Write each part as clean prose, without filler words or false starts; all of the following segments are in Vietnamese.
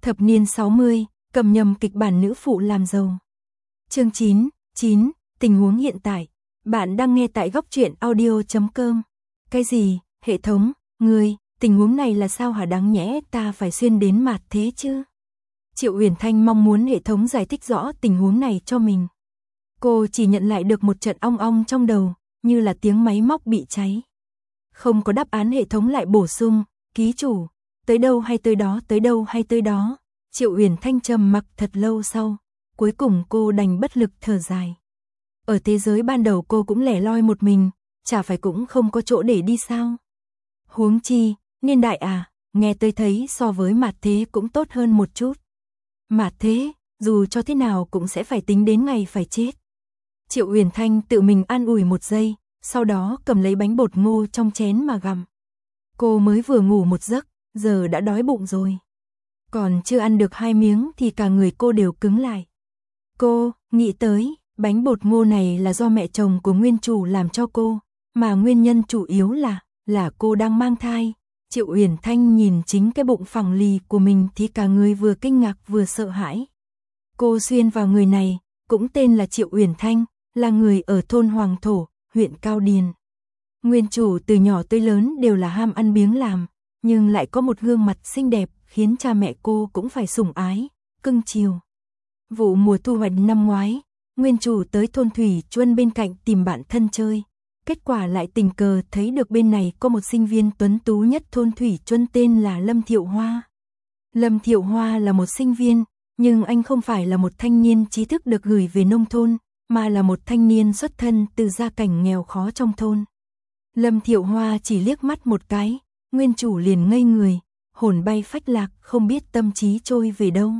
Thập niên 60, cầm nhầm kịch bản nữ phụ làm giàu. Chương 9, tình huống hiện tại. Bạn đang nghe tại góc truyện audio.com. Cái gì, hệ thống, người, tình huống này là sao hả, đáng nhẽ ta phải xuyên đến mạt thế chứ? Triệu Uyển Thanh mong muốn hệ thống giải thích rõ tình huống này cho mình. Cô chỉ nhận lại được một trận ong ong trong đầu, như là tiếng máy móc bị cháy. Không có đáp án, hệ thống lại bổ sung, ký chủ, tới đâu hay tới đó, tới đâu hay tới đó. Triệu Uyển Thanh trầm mặc thật lâu sau, cuối cùng cô đành bất lực thở dài. Ở thế giới ban đầu cô cũng lẻ loi một mình, chả phải cũng không có chỗ để đi sao? Huống chi, niên đại nghe tôi thấy so với mạt thế cũng tốt hơn một chút. Mạt thế, dù cho thế nào cũng sẽ phải tính đến ngày phải chết. Triệu Uyển Thanh tự mình an ủi một giây, sau đó cầm lấy bánh bột ngô trong chén mà gặm. Cô mới vừa ngủ một giấc, giờ đã đói bụng rồi. Còn chưa ăn được 2 miếng thì cả người cô đều cứng lại. Cô nghĩ tới, bánh bột ngô này là do mẹ chồng của nguyên chủ làm cho cô, mà nguyên nhân chủ yếu là cô đang mang thai. Triệu Uyển Thanh nhìn chính cái bụng phẳng lì của mình thì cả người vừa kinh ngạc vừa sợ hãi. Cô xuyên vào người này, cũng tên là Triệu Uyển Thanh, là người ở thôn Hoàng Thổ, huyện Cao Điền. Nguyên chủ từ nhỏ tới lớn đều là ham ăn biếng làm, nhưng lại có một gương mặt xinh đẹp khiến cha mẹ cô cũng phải sủng ái, cưng chiều. Vụ mùa thu hoạch năm ngoái, nguyên chủ tới thôn Thủy Chuân bên cạnh tìm bạn thân chơi. Kết quả lại tình cờ thấy được bên này có một sinh viên tuấn tú nhất thôn Thủy Chuân tên là Lâm Thiệu Hoa. Lâm Thiệu Hoa là một sinh viên, nhưng anh không phải là một thanh niên trí thức được gửi về nông thôn, mà là một thanh niên xuất thân từ gia cảnh nghèo khó trong thôn. Lâm Thiệu Hoa chỉ liếc mắt một cái, nguyên chủ liền ngây người, hồn bay phách lạc, không biết tâm trí trôi về đâu.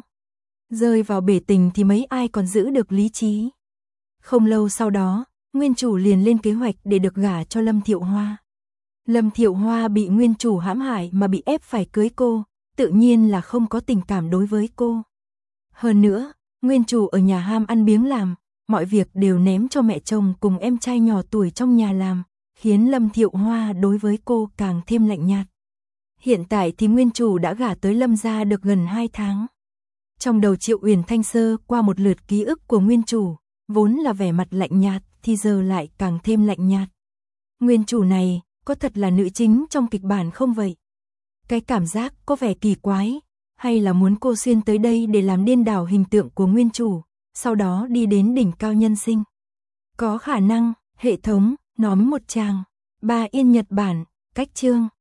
Rơi vào bể tình thì mấy ai còn giữ được lý trí. Không lâu sau đó, nguyên chủ liền lên kế hoạch để được gả cho Lâm Thiệu Hoa. Lâm Thiệu Hoa bị nguyên chủ hãm hại mà bị ép phải cưới cô, tự nhiên là không có tình cảm đối với cô. Hơn nữa, nguyên chủ ở nhà ham ăn biếng làm, mọi việc đều ném cho mẹ chồng cùng em trai nhỏ tuổi trong nhà làm, khiến Lâm Thiệu Hoa đối với cô càng thêm lạnh nhạt. Hiện tại thì nguyên chủ đã gả tới Lâm gia được gần 2 tháng. Trong đầu Triệu Uyển Thanh sơ qua một lượt ký ức của nguyên chủ, vốn là vẻ mặt lạnh nhạt thì giờ lại càng thêm lạnh nhạt. Nguyên chủ này có thật là nữ chính trong kịch bản không vậy? Cái cảm giác có vẻ kỳ quái, hay là muốn cô xuyên tới đây để làm điên đảo hình tượng của nguyên chủ, sau đó đi đến đỉnh cao nhân sinh? Có khả năng, hệ thống, nói một tràng. 3 Yên Nhật Bản, cách chương.